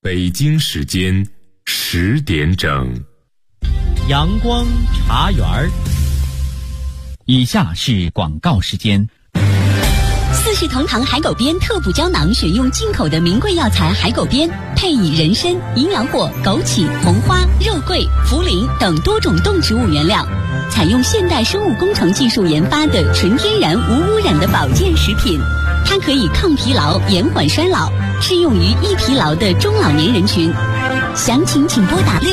北京时间10点整， 阳光茶园儿。以下是广告时间。 四世同堂海狗鞭特补胶囊选用进口的名贵药材海狗鞭，配以人参、银耳果、枸杞、红花、肉桂、茯苓等多种动植物原料，采用现代生物工程技术研发的纯天然无污染的保健食品。它可以抗疲劳、延缓衰老，适用于易疲劳的中老年人群。详情请拨打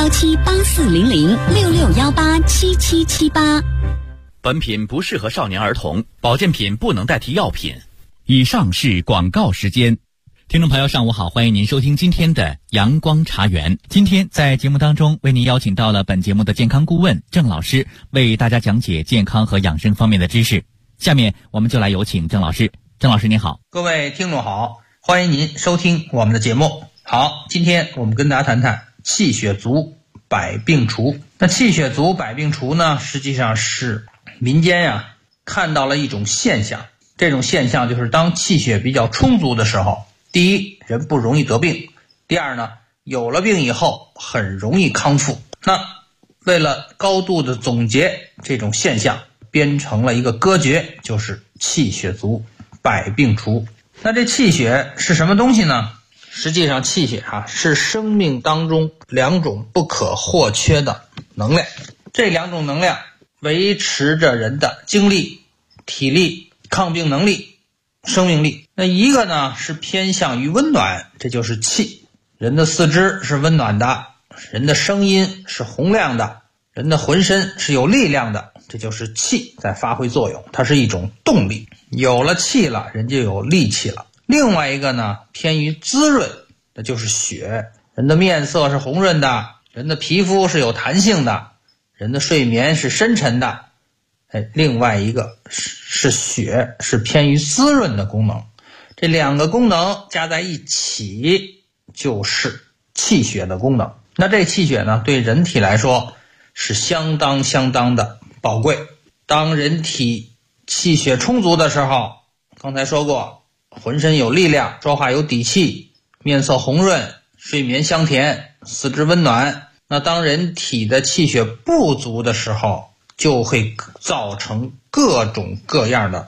6617840066187778。 本品不适合少年儿童，保健品不能代替药品。以上是广告时间。听众朋友上午好，欢迎您收听今天的阳光茶园。今天在节目当中为您邀请到了本节目的健康顾问郑老师，为大家讲解健康和养生方面的知识。下面我们就来有请郑老师。郑老师您好。 各位听众好，欢迎您收听我们的节目。好，今天我们跟大家谈谈气血足百病除。那气血足百病除呢，实际上是民间看到了一种现象，这种现象就是当气血比较充足的时候，第一，人不容易得病；第二呢，有了病以后很容易康复。那为了高度的总结这种现象，编成了一个歌诀，就是气血足百病除。那这气血是什么东西呢？实际上气血是生命当中两种不可或缺的能量，这两种能量维持着人的精力、体力、抗病能力、生命力。那一个呢是偏向于温暖，这就是气。人的四肢是温暖的，人的声音是洪亮的，人的浑身是有力量的，这就是气在发挥作用，它是一种动力。有了气了，人就有力气了。另外一个呢偏于滋润，那就是血。人的面色是红润的，人的皮肤是有弹性的，人的睡眠是深沉的。另外一个是血，是偏于滋润的功能。这两个功能加在一起就是气血的功能。那这气血呢，对人体来说是相当的宝贵。当人体气血充足的时候，刚才说过，浑身有力量，说话有底气，面色红润，睡眠香甜，四肢温暖。那当人体的气血不足的时候，就会造成各种各样的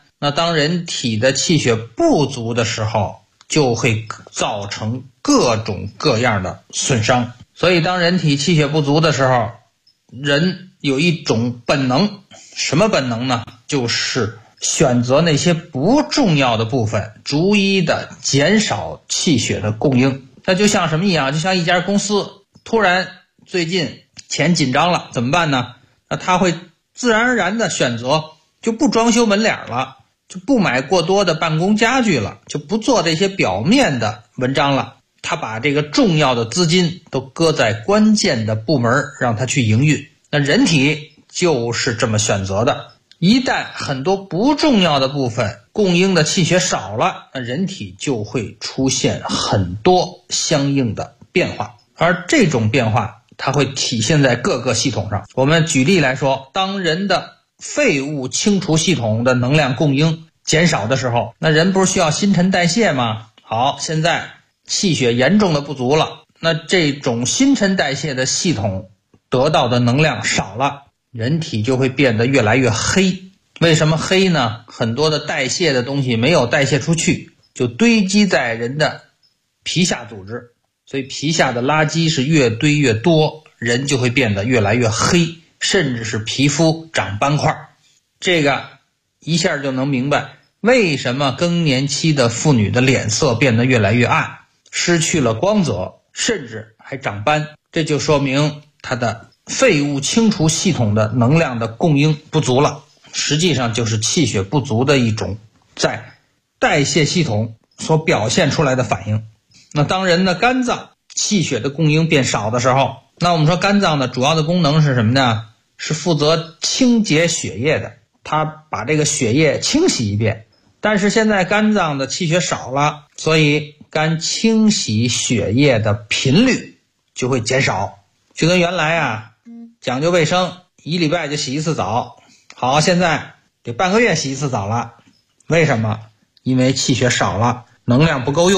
损伤。所以当人体气血不足的时候，人有一种本能，什么本能呢？就是选择那些不重要的部分，逐一的减少气血的供应。那就像什么一样？就像一家公司突然最近钱紧张了，怎么办呢？那他会自然而然的选择就不装修门脸了，就不买过多的办公家具了，就不做这些表面的文章了。他把这个重要的资金都搁在关键的部门，让他去营运。那人体就是这么选择的。一旦很多不重要的部分供应的气血少了，那人体就会出现很多相应的变化，而这种变化它会体现在各个系统上。我们举例来说，当人的废物清除系统的能量供应减少的时候，那人不是需要新陈代谢吗？好，现在气血严重的不足了，那这种新陈代谢的系统得到的能量少了，人体就会变得越来越黑。为什么黑呢？很多的代谢的东西没有代谢出去，就堆积在人的皮下组织，所以皮下的垃圾是越堆越多，人就会变得越来越黑，甚至是皮肤长斑块。这个一下就能明白为什么更年期的妇女的脸色变得越来越暗，失去了光泽，甚至还长斑。这就说明它的废物清除系统的能量的供应不足了，实际上就是气血不足的一种在代谢系统所表现出来的反应。那当人的肝脏气血的供应变少的时候，那我们说肝脏的主要的功能是什么呢？是负责清洁血液的，它把这个血液清洗一遍。但是现在肝脏的气血少了，所以肝清洗血液的频率就会减少。就跟原来讲究卫生，1礼拜就洗一次澡，好，现在得半个月洗一次澡了。为什么？因为气血少了，能量不够用。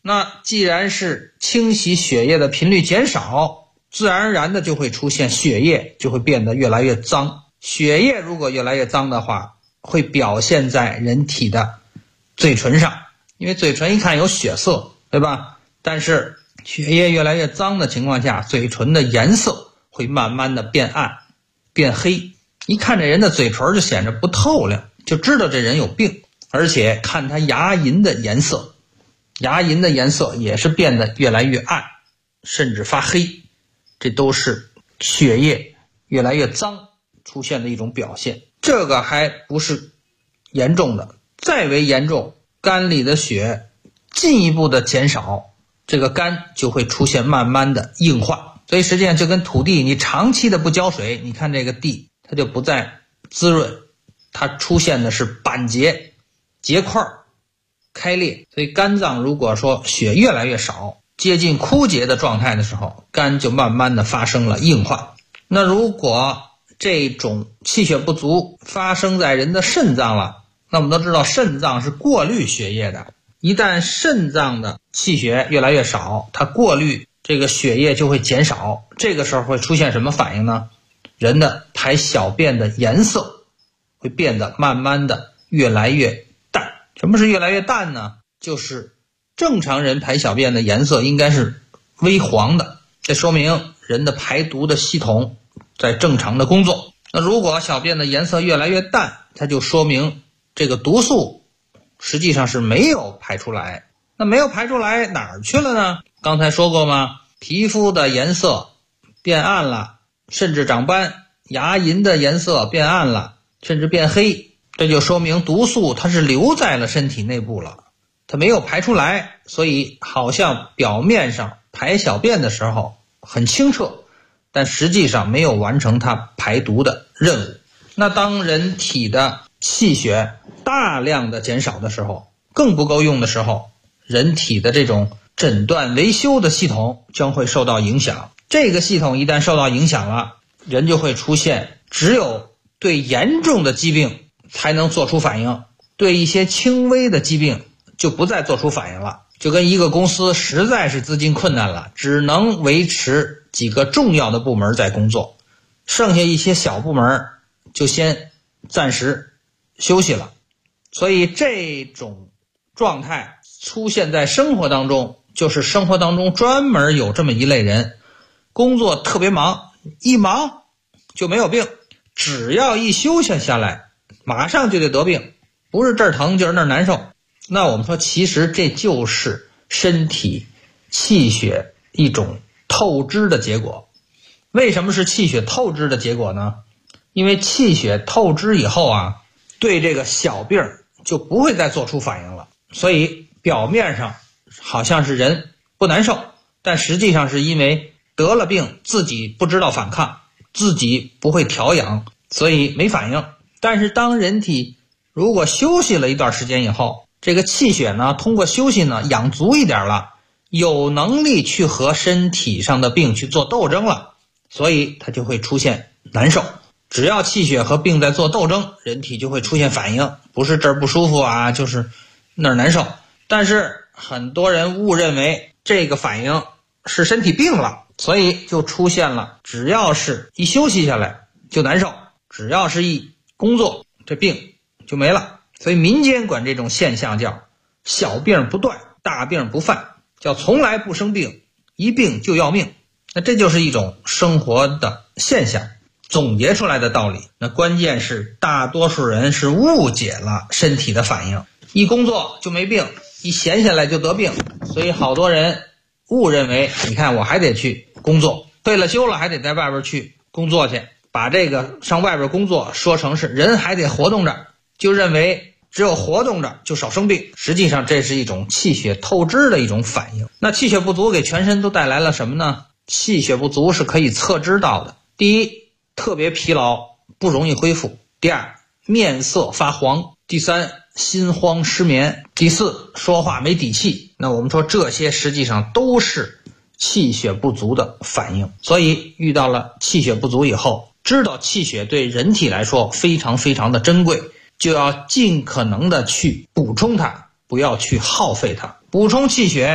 那既然是清洗血液的频率减少，自然而然的就会出现血液就会变得越来越脏。血液如果越来越脏的话，会表现在人体的嘴唇上，因为嘴唇一看有血色，对吧？但是血液越来越脏的情况下，嘴唇的颜色会慢慢的变暗变黑，一看这人的嘴唇就显得不透亮，就知道这人有病。而且看他牙龈的颜色，牙龈的颜色也是变得越来越暗，甚至发黑，这都是血液越来越脏出现的一种表现。这个还不是严重的，再为严重，肝里的血进一步的减少，这个肝就会出现慢慢的硬化。所以实际上就跟土地你长期的不浇水，你看这个地它就不再滋润，它出现的是板结、结块、开裂。所以肝脏如果说血越来越少，接近枯竭的状态的时候，肝就慢慢的发生了硬化。那如果这种气血不足发生在人的肾脏了，那我们都知道肾脏是过滤血液的，一旦肾脏的气血越来越少，它过滤这个血液就会减少，这个时候会出现什么反应呢？人的排小便的颜色会变得慢慢的越来越淡。什么是越来越淡呢？就是正常人排小便的颜色应该是微黄的，这说明人的排毒的系统在正常的工作。那如果小便的颜色越来越淡，它就说明这个毒素实际上是没有排出来。那没有排出来哪儿去了呢？刚才说过吗？皮肤的颜色变暗了，甚至长斑，牙龈的颜色变暗了，甚至变黑，这就说明毒素它是留在了身体内部了，它没有排出来。所以好像表面上排小便的时候很清澈，但实际上没有完成它排毒的任务。那当人体的气血大量的减少的时候，更不够用的时候，人体的这种诊断维修的系统将会受到影响。这个系统一旦受到影响了，人就会出现只有对严重的疾病才能做出反应，对一些轻微的疾病就不再做出反应了。就跟一个公司实在是资金困难了，只能维持几个重要的部门在工作，剩下一些小部门就先暂时休息了。所以这种状态出现在生活当中，就是生活当中专门有这么一类人，工作特别忙，一忙就没有病，只要一休息下来马上就得得病，不是这儿疼就是那儿难受。那我们说其实这就是身体气血一种透支的结果。为什么是气血透支的结果呢？因为气血透支以后啊，对这个小病就不会再做出反应了，所以表面上好像是人不难受，但实际上是因为得了病自己不知道反抗，自己不会调养，所以没反应。但是当人体如果休息了一段时间以后，这个气血呢通过休息呢养足一点了，有能力去和身体上的病去做斗争了，所以它就会出现难受。只要气血和病在做斗争，人体就会出现反应，不是这儿不舒服啊，就是那儿难受。但是很多人误认为这个反应是身体病了，所以就出现了只要是一休息下来就难受，只要是一工作这病就没了。所以民间管这种现象叫小病不断，大病不犯，叫从来不生病，一病就要命。那这就是一种生活的现象，总结出来的道理。那关键是大多数人是误解了身体的反应，一工作就没病，一闲下来就得病。所以好多人误认为，你看我还得去工作，退了休了还得在外边去工作去，把这个上外边工作说成是人还得活动着，就认为只有活动着就少生病。实际上这是一种气血透支的一种反应。那气血不足给全身都带来了什么呢？气血不足是可以测知到的。第一，特别疲劳，不容易恢复；第二，面色发黄；第三，心慌失眠；第四，说话没底气。那我们说这些实际上都是气血不足的反应。所以遇到了气血不足以后，知道气血对人体来说非常非常的珍贵，就要尽可能的去补充它，不要去耗费它。补充气血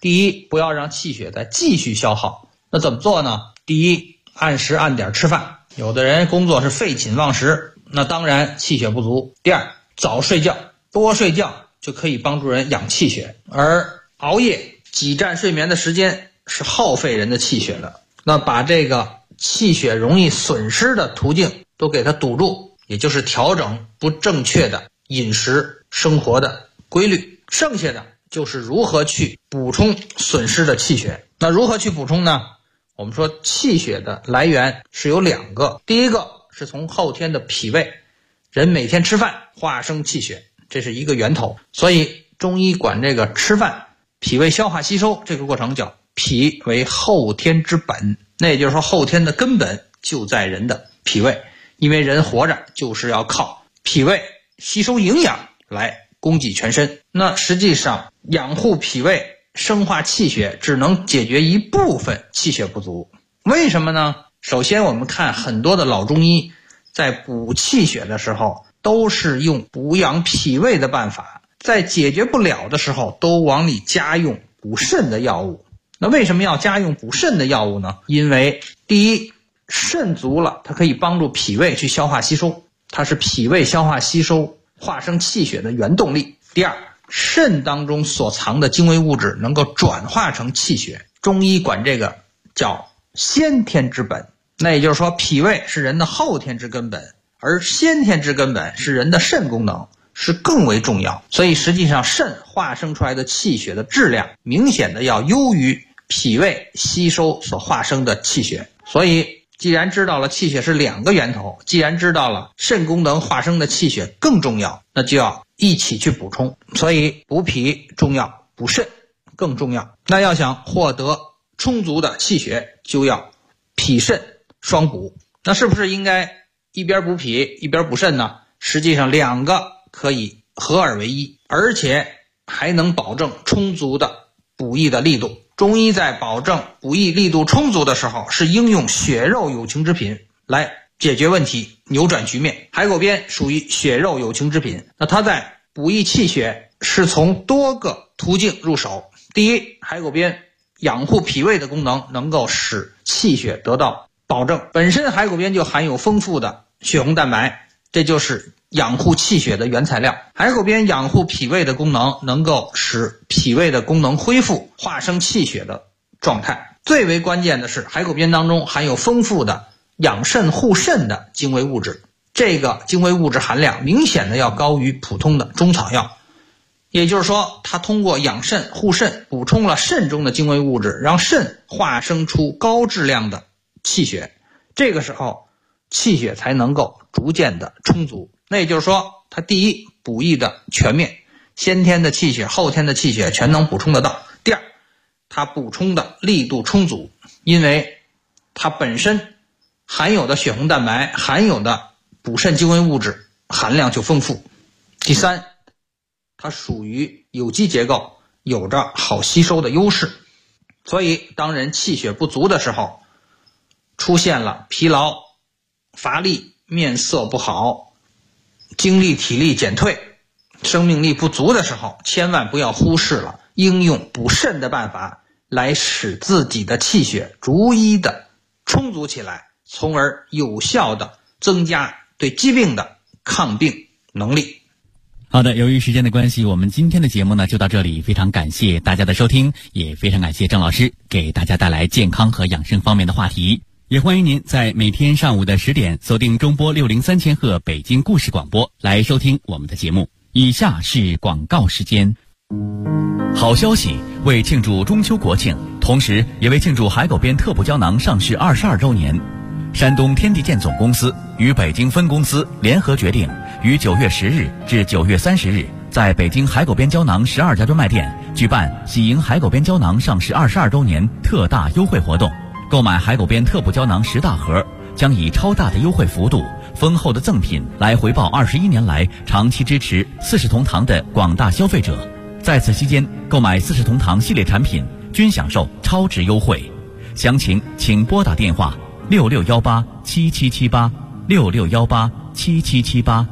第一，不要让气血再继续消耗。那怎么做呢？第一，按时按点吃饭。有的人工作是废寝忘食，那当然气血不足。第二，早睡觉，多睡觉就可以帮助人养气血，而熬夜挤占睡眠的时间是耗费人的气血的。那把这个气血容易损失的途径都给它堵住，也就是调整不正确的饮食生活的规律。剩下的就是如何去补充损失的气血。那如何去补充呢？我们说气血的来源是有2个，第一个是从后天的脾胃，人每天吃饭化生气血，这是一个源头，所以中医管这个吃饭脾胃消化吸收这个过程叫脾为后天之本。那也就是说后天的根本就在人的脾胃，因为人活着就是要靠脾胃吸收营养来供给全身。那实际上养护脾胃生化气血只能解决一部分气血不足。为什么呢？首先我们看很多的老中医在补气血的时候都是用补养脾胃的办法，在解决不了的时候都往里加用补肾的药物。那为什么要加用补肾的药物呢？因为第一，肾足了它可以帮助脾胃去消化吸收，它是脾胃消化吸收化生气血的原动力。第二，肾当中所藏的精微物质能够转化成气血，中医管这个叫先天之本。那也就是说脾胃是人的后天之根本，而先天之根本是人的肾功能，是更为重要。所以实际上肾化生出来的气血的质量明显的要优于脾胃吸收所化生的气血。所以既然知道了气血是2个源头，既然知道了肾功能化生的气血更重要，那就要一起去补充。所以补脾重要，补肾更重要。那要想获得充足的气血，就要脾肾双补。那是不是应该一边补脾一边补肾呢？实际上2个可以合二为一，而且还能保证充足的补益的力度。中医在保证补益力度充足的时候，是应用血肉有情之品来解决问题，扭转局面。海狗鞭属于血肉有情之品，那它在补益气血是从多个途径入手。第一，海狗鞭养护脾胃的功能能够使气血得到保证，本身海狗鞭就含有丰富的血红蛋白，这就是养护气血的原材料。海狗鞭养护脾胃的功能能够使脾胃的功能恢复，化生气血的状态。最为关键的是海狗鞭当中含有丰富的养肾护肾的精微物质，这个精微物质含量明显的要高于普通的中草药。也就是说它通过养肾护肾补充了肾中的精微物质，让肾化生出高质量的气血，这个时候气血才能够逐渐的充足。那也就是说它第一，补益的全面，先天的气血后天的气血全能补充得到。第二，它补充的力度充足，因为它本身含有的血红蛋白含有的补肾精微物质含量就丰富。第三，它属于有机结构，有着好吸收的优势。所以当人气血不足的时候，出现了疲劳、乏力、面色不好、精力体力减退、生命力不足的时候，千万不要忽视了应用补肾的办法来使自己的气血逐一的充足起来，从而有效的增加对疾病的抗病能力。 好的，由于时间的关系，我们今天的节目呢就到这里，非常感谢大家的收听，也非常感谢郑老师给大家带来健康和养生方面的话题。也欢迎您在每天上午的10点锁定中波603千赫北京故事广播来收听我们的节目。以下是广告时间。好消息，为庆祝中秋国庆，同时也为庆祝海狗鞭特补胶囊上市22周年，山东天地健总公司与北京分公司联合决定，于9月10日至9月30日，在北京海狗鞭胶囊12家专卖店举办喜迎海狗鞭胶囊上市22周年特大优惠活动。购买海狗鞭特补胶囊10大盒，将以超大的优惠幅度、丰厚的赠品来回报21年来长期支持四世同堂的广大消费者。在此期间，购买四世同堂系列产品均享受超值优惠。详情请拨打电话66187778 66187778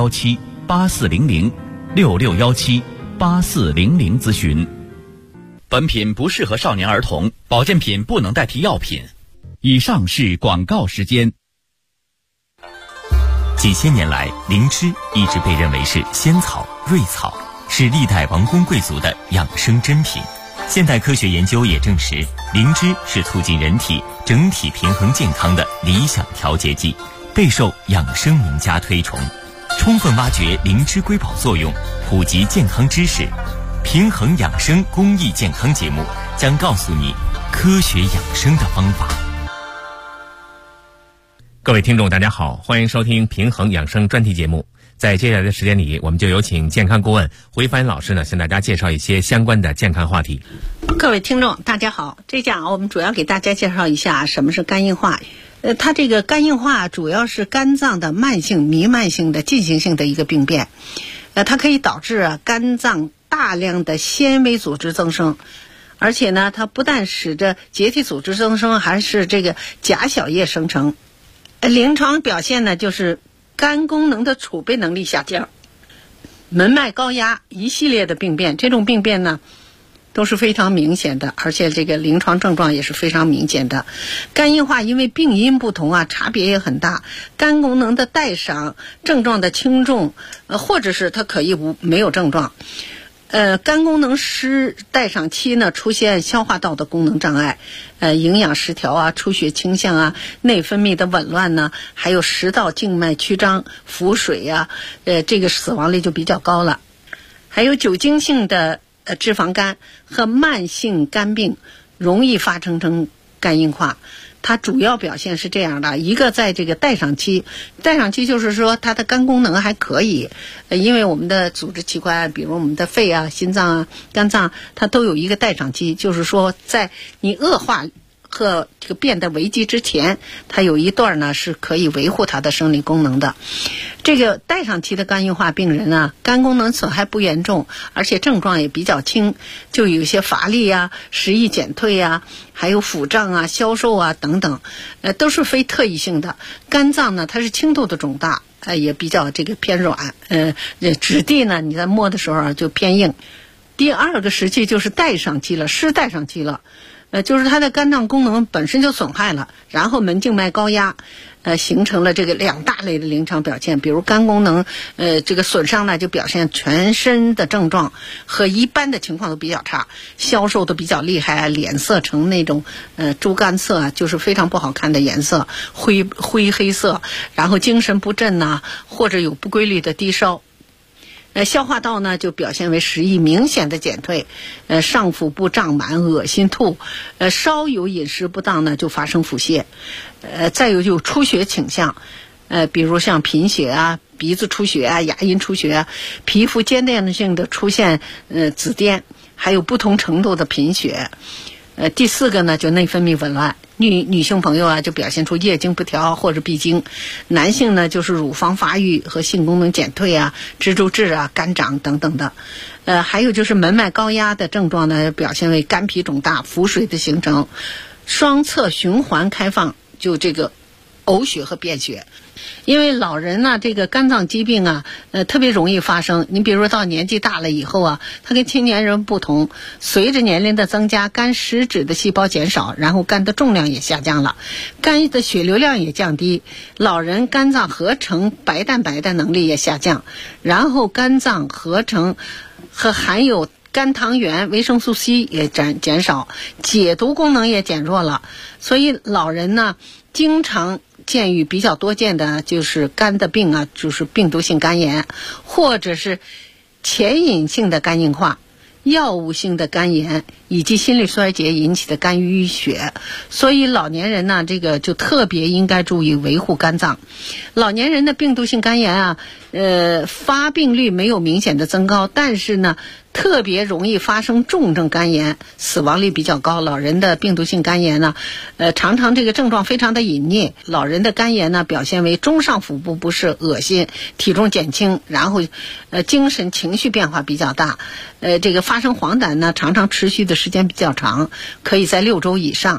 66178400 66178400咨询。 本品不适合少年儿童，保健品不能代替药品。以上是广告时间。 几千年来，灵芝一直被认为是仙草、瑞草，是历代王公贵族的养生珍品。现代科学研究也证实，灵芝是促进人体整体平衡健康的理想调节剂，备受养生名家推崇。充分挖掘灵芝瑰宝作用，普及健康知识，平衡养生公益健康节目将告诉你科学养生的方法。 各位听众大家好，欢迎收听平衡养生专题节目。在接下来的时间里，我们就有请健康顾问胡一帆老师呢，向大家介绍一些相关的健康话题。 各位听众大家好，这讲我们主要给大家介绍一下什么是肝硬化。它这个肝硬化主要是肝脏的慢性、弥漫性的进行性的一个病变，它可以导致肝脏大量的纤维组织增生，而且呢，它不但使得结缔组织增生，还是这个钾小叶生成。临床表现呢，就是肝功能的储备能力下降，门脉高压一系列的病变。这种病变呢都是非常明显的，而且这个临床症状也是非常明显的。肝硬化因为病因不同啊，差别也很大。肝功能的带伤症状的轻重，或者是它可以没有症状。肝功能失代偿期呢，出现消化道的功能障碍，营养失调啊，出血倾向啊，内分泌的紊乱呢，还有食道静脉曲张、腹水啊，这个死亡率就比较高了。还有酒精性的脂肪肝和慢性肝病容易发生成肝硬化。它主要表现是这样的，一个在这个代偿期就是说它的肝功能还可以，因为我们的组织器官，比如我们的肺啊、心脏啊、肝脏，它都有一个代偿期，就是说在你恶化和这个变得危机之前，它有一段呢是可以维护它的生理功能的。这个代偿期的肝硬化病人啊，肝功能损害不严重，而且症状也比较轻，就有一些乏力啊、食欲减退啊，还有腹胀啊、消瘦啊等等，都是非特异性的。肝脏呢，它是轻度的肿大，也比较这个偏软，质地呢，你在摸的时候啊就偏硬。第二个时期就是代偿期了，失代偿期了。就是它的肝脏功能本身就损害了，然后门静脉高压，形成了这个两大类的临床表现。比如肝功能，这个损伤呢，就表现全身的症状和一般的情况都比较差，消瘦的比较厉害啊，脸色呈那种猪肝色啊，就是非常不好看的颜色，灰黑色，然后精神不振呐，或者有不规律的低烧。消化道呢就表现为食欲明显的减退，上腹部胀满、恶心吐，稍有饮食不当呢就发生腹泻，再有就出血倾向，比如像贫血啊、鼻子出血啊、牙龈出血啊，皮肤间断性的出现紫癜，还有不同程度的贫血。第四个呢就内分泌紊乱，女性朋友啊就表现出月经不调或者闭经，男性呢就是乳房发育和性功能减退啊、蜘蛛痣啊、肝长等等的。还有就是门脉高压的症状呢，表现为肝脾肿大、腹水的形成，双侧循环开放，就这个呕血和便血。因为老人呢，这个肝脏疾病啊，特别容易发生。你比如说到年纪大了以后啊，他跟青年人不同，随着年龄的增加，肝实质的细胞减少，然后肝的重量也下降了，肝的血流量也降低，老人肝脏合成白蛋白的能力也下降，然后肝脏合成和含有肝糖原、维生素 C 也减少，解毒功能也减弱了。所以老人呢，经常见于比较多见的就是肝的病啊，就是病毒性肝炎，或者是前隐性的肝硬化、药物性的肝炎以及心力衰竭引起的肝淤血。所以老年人呢，这个就特别应该注意维护肝脏。老年人的病毒性肝炎啊，发病率没有明显的增高，但是呢特别容易发生重症肝炎，死亡率比较高。老人的病毒性肝炎呢，常常这个症状非常的隐匿。老人的肝炎呢，表现为中上腹部不适、恶心、体重减轻，然后精神情绪变化比较大。这个发生黄疸呢，常常持续的时间比较长，可以在6周以上。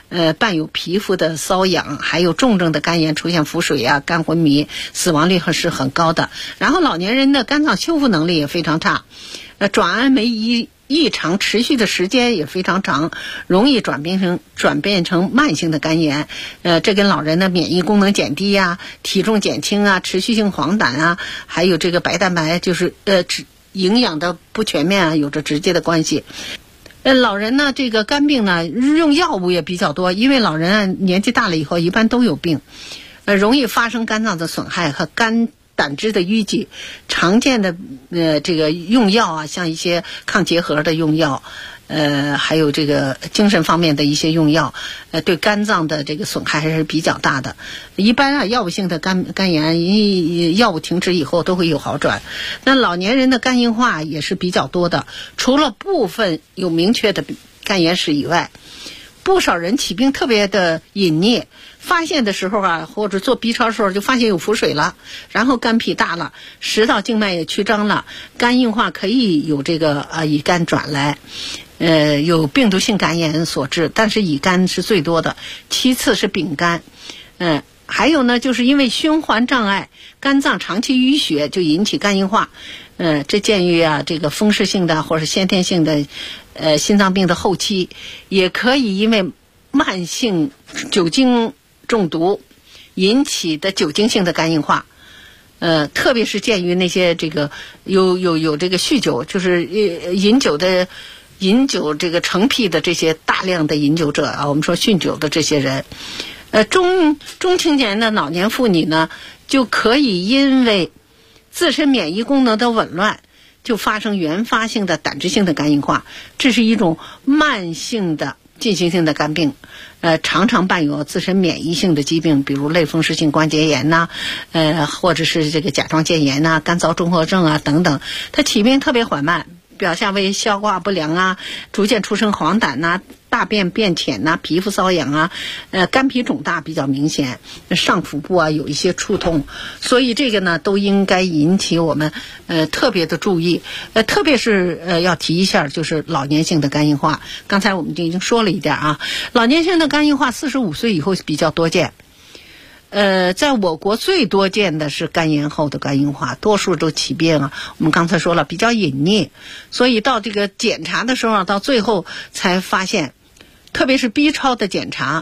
伴有皮肤的瘙痒，还有重症的肝炎出现腹水啊、肝昏迷，死亡率是很高的。然后老年人的肝脏修复能力也非常差，转氨酶异常持续的时间也非常长，容易转变成慢性的肝炎。这跟老人的免疫功能减低啊、体重减轻啊、持续性黄疸啊，还有这个白蛋白就是营养的不全面啊，有着直接的关系。老人呢，这个肝病呢，用药物也比较多，因为老人啊年纪大了以后一般都有病，容易发生肝脏的损害和胆汁的淤积。常见的这个用药啊，像一些抗结核的用药，还有这个精神方面的一些用药，对肝脏的这个损害还是比较大的。一般啊，药物性的肝炎，药物停止以后都会有好转。那老年人的肝硬化也是比较多的，除了部分有明确的肝炎史以外，不少人起病特别的隐匿，发现的时候啊，或者做 B 超的时候就发现有腹水了，然后肝脾大了，食道静脉也曲张了，肝硬化可以有这个乙肝转来。有病毒性肝炎所致，但是乙肝是最多的，其次是丙肝。还有呢，就是因为循环障碍，肝脏长期淤血就引起肝硬化。这鉴于啊这个风湿性的或者先天性的心脏病的后期，也可以因为慢性酒精中毒引起的酒精性的肝硬化。特别是鉴于那些这个有这个酗酒，就是饮酒这个成癖的这些大量的饮酒者啊，我们说酗酒的这些人，中青年的老年妇女呢，就可以因为自身免疫功能的紊乱，就发生原发性的胆汁性的肝硬化，这是一种慢性的进行性的肝病，常常伴有自身免疫性的疾病，比如类风湿性关节炎呐，或者是这个甲状腺炎呐、肝脏综合症啊等等，它起病特别缓慢。表现为消化不良啊，逐渐出生黄疸呐、大便变浅呐、皮肤瘙痒啊，肝脾肿大比较明显，上腹部啊有一些触痛，所以这个呢都应该引起我们特别的注意，特别是要提一下就是老年性的肝硬化。刚才我们就已经说了一点啊，老年性的肝硬化45岁以后比较多见。在我国最多见的是肝炎后的肝硬化，多数都起病啊。我们刚才说了比较隐匿，所以到这个检查的时候，到最后才发现，特别是 B 超的检查，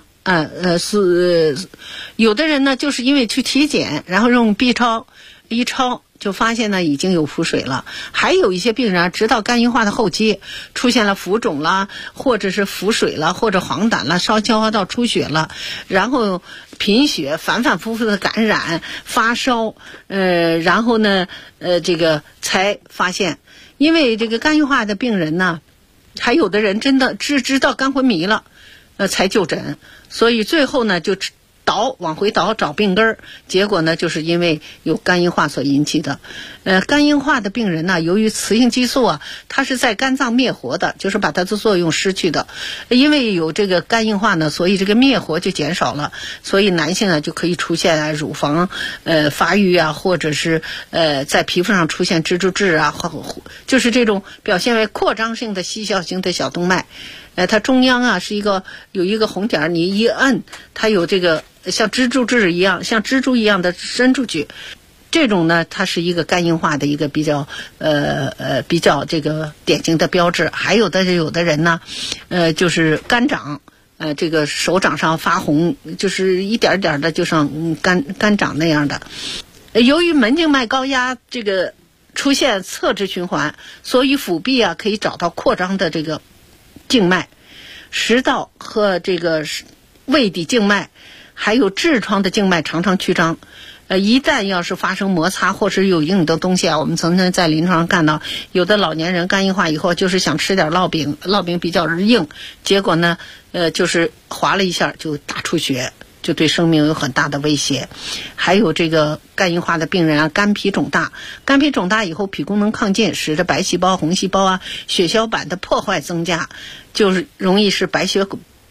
有的人呢就是因为去体检，然后用 B 超一超就发现呢已经有腹水了，还有一些病人直到肝硬化的后期出现了浮肿啦，或者是腹水了，或者黄疸了，烧消化道出血了，然后贫血，反复的感染发烧，然后呢这个才发现，因为这个肝硬化的病人呢，还有的人真的知道肝昏迷了才就诊，所以最后呢就往回倒找病根儿，结果呢就是因为有肝硬化所引起的。肝硬化的病人呢，由于雌性激素啊，它是在肝脏灭活的，就是把它的作用失去的。因为有这个肝硬化呢，所以这个灭活就减少了，所以男性啊就可以出现乳房发育啊，或者是在皮肤上出现蜘蛛痣啊，就是这种表现为扩张性的细小型的小动脉。它中央啊是有一个红点，你一摁，它有这个像蜘蛛痣一样，像蜘蛛一样的伸出去。这种呢，它是一个肝硬化的一个比较这个典型的标志。还有的人呢，就是肝掌，这个手掌上发红，就是一点点的，就像肝掌那样的。由于门静脉高压这个出现侧支循环，所以腹壁啊可以找到扩张的这个静脉，食道和这个胃底静脉，还有痔疮的静脉常常曲张。一旦要是发生摩擦或是有硬的东西啊，我们曾经在临床上看到，有的老年人肝硬化以后就是想吃点烙饼比较硬，结果呢，就是划了一下就大出血，就对生命有很大的威胁。还有这个肝硬化的病人啊，肝脾肿大以后，脾功能亢进，使得白细胞、红细胞啊、血小板的破坏增加，就是容易使白血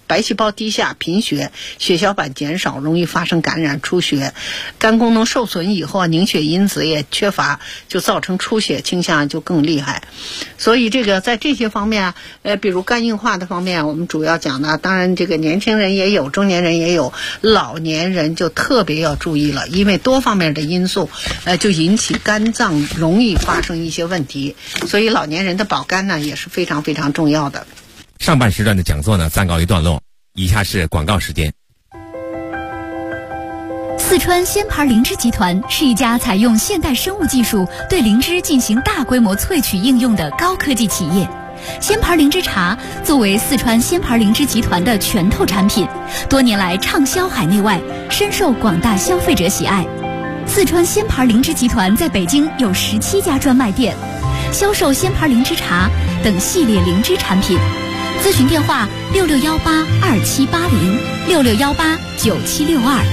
白细胞低下、贫血、血小板减少，容易发生感染、出血。肝功能受损以后凝血因子也缺乏，就造成出血倾向就更厉害。所以这个在这些方面比如肝硬化的方面，我们主要讲的，当然这个年轻人也有，中年人也有，老年人就特别要注意了，因为多方面的因素就引起肝脏容易发生一些问题，所以老年人的保肝呢也是非常非常重要的。 上半时段的讲座呢暂告一段落，以下是广告时间。 四川鲜牌灵芝集团是一家采用现代生物技术对灵芝进行大规模萃取应用的高科技企业。鲜牌灵芝茶作为四川鲜牌灵芝集团的拳头产品，多年来畅销海内外，深受广大消费者喜爱。四川鲜牌灵芝集团在北京有17家专卖店，销售鲜牌灵芝茶等系列灵芝产品。咨询电话66182780，66189762。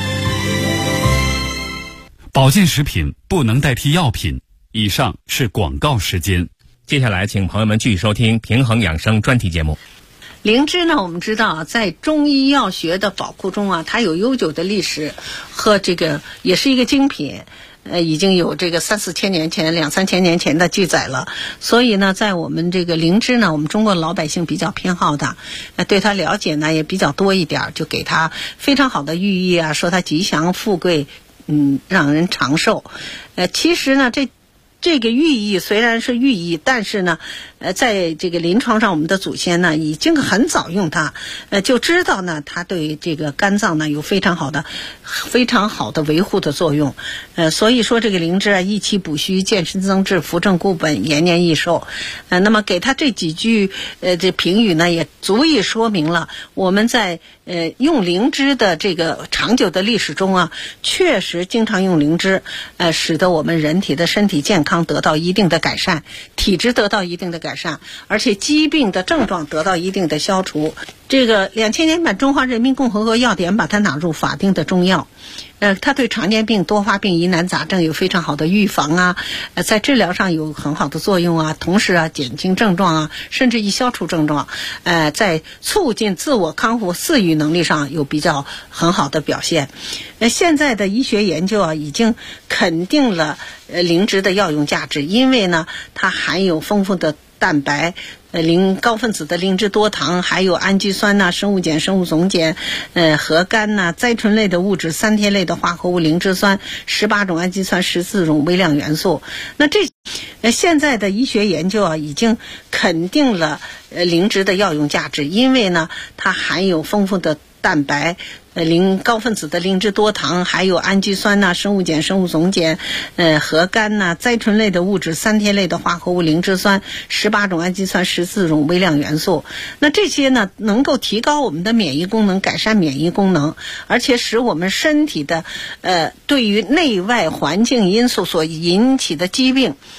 保健食品不能代替药品。以上是广告时间。 接下来请朋友们继续收听平衡养生专题节目。 灵芝呢，我们知道在中医药学的宝库中啊，它有悠久的历史，和这个也是一个精品。已经有这个3-4千年前、2-3千年前的记载了。所以呢，在我们这个灵芝呢，我们中国老百姓比较偏好它，对它了解呢也比较多一点，就给它非常好的寓意啊，说它吉祥富贵，让人长寿。其实呢，这个寓意虽然是寓意，但是呢，在这个临床上，我们的祖先呢已经很早用它，就知道呢它对这个肝脏呢有非常好的维护的作用。所以说这个灵芝啊，益气补虚、健身增智、扶正固本、延年益寿。那么给它这几句这评语呢，也足以说明了我们在用灵芝的这个长久的历史中啊，确实经常用灵芝，使得我们人体的身体健康得到一定的改善，体质得到一定的改善，而且疾病的症状得到一定的消除。这个2000年版《中华人民共和国药典》把它纳入法定的中药。它对常见病、多发病、疑难杂症有非常好的预防啊，在治疗上有很好的作用啊，同时啊减轻症状啊，甚至于消除症状。在促进自我康复、自愈能力上有比较很好的表现。现在的医学研究啊，已经肯定了灵芝的药用价值，因为呢，它含有丰富的蛋白。高分子的灵芝多糖，还有氨基酸呐、生物碱、生物总碱、核苷呐、甾醇类的物质、三萜类的化合物、灵芝酸、18种氨基酸、14种微量元素。那现在的医学研究啊，已经肯定了灵芝的药用价值，因为呢，它含有丰富的蛋白。高分子的灵芝多糖，还有氨基酸呐、生物碱、生物总碱、核苷呐、甾醇类的物质、三萜类的化合物、灵芝酸、18种氨基酸、14种微量元素。那这些呢，能够提高我们的免疫功能，改善免疫功能，而且使我们身体的对于内外环境因素所引起的疾病